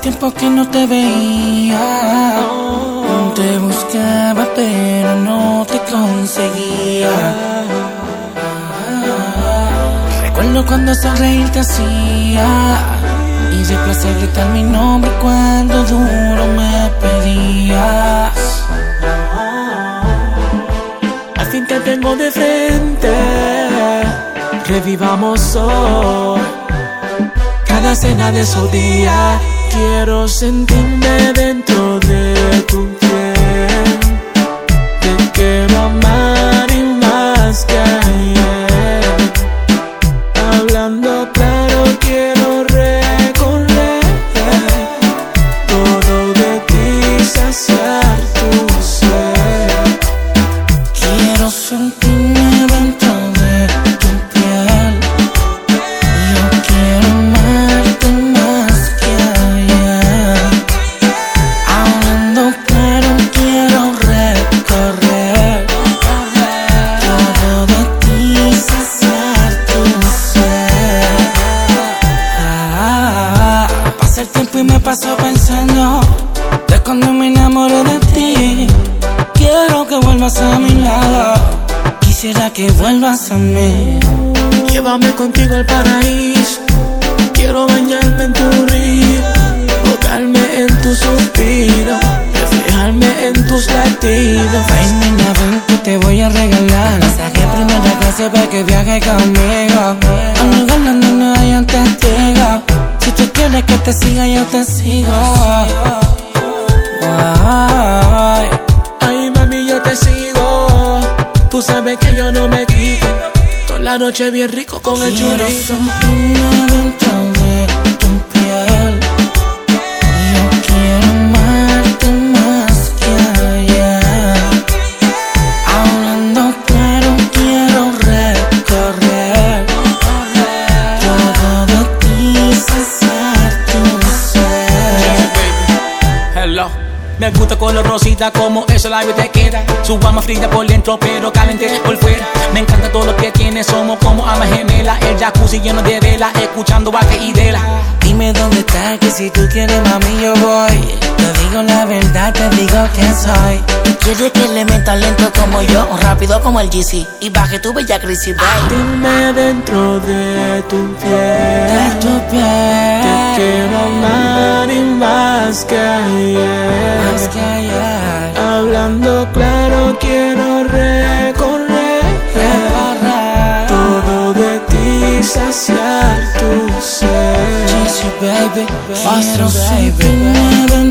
tiempo que no te veía. Te buscaba pero no te conseguía. Recuerdo cuando sonreír te hacía y de placer gritar mi nombre cuando duro me pedías. Al fin te tengo de frente, revivamos hoy cada cena de esos días. Quiero sentirme dentro de tu piel. Te quiero amar y más que ayer. Hablando claro, quiero recorrer todo de ti, saciar tu ser. Quiero sentirme dentro de tu piel. Yo quiero amarte más que ayer. Hablando claro, quiero recorrer todo de ti, saciar tu ser. Pasa el tiempo y me paso pensando de cuando me enamoré de ti. Quiero que vuelvas a mi lado, quisiera que vuelvas a mí. Llévame contigo al paraíso, quiero bañarme en tu río, ahogarme en tu suspiro, reflejarme en tus latidos. Ven niña, ven que te voy a regalar pasaje primera clase para que viaje conmigo. Al lugar donde no hay un testigo. Si tú quieres que te siga, yo te sigo. Ay, mami, yo te sigo. Tú sabes que yo no me quito. Toda la noche bien rico con el churrito. Quiero sentirme dentro de tu piel. Yo quiero amarte más que ayer. Hablando claro, quiero recorrer todo de ti, saciar tu ser. Hello. Me gusta color rosita como eso la vida te queda. Su alma fría por dentro pero caliente por fuera. Me encanta todo lo que tiene, somos como almas gemelas. El jacuzzi lleno de vela, escuchando Vaque y Dela. Dime dónde estás, que si tú quieres mami yo voy. Te digo la verdad, te digo que soy. Quieres que le meta lento como yo, o rápido como el GC, y baje tu bella Chrissy Bray. Dime dentro de tu piel, De tu piel. te quiero amar y más que ayer. Más que ayer. Hablando claro, quiero recorrer todo de ti, saciar tu ser. GC baby, Quiero baby. sentirme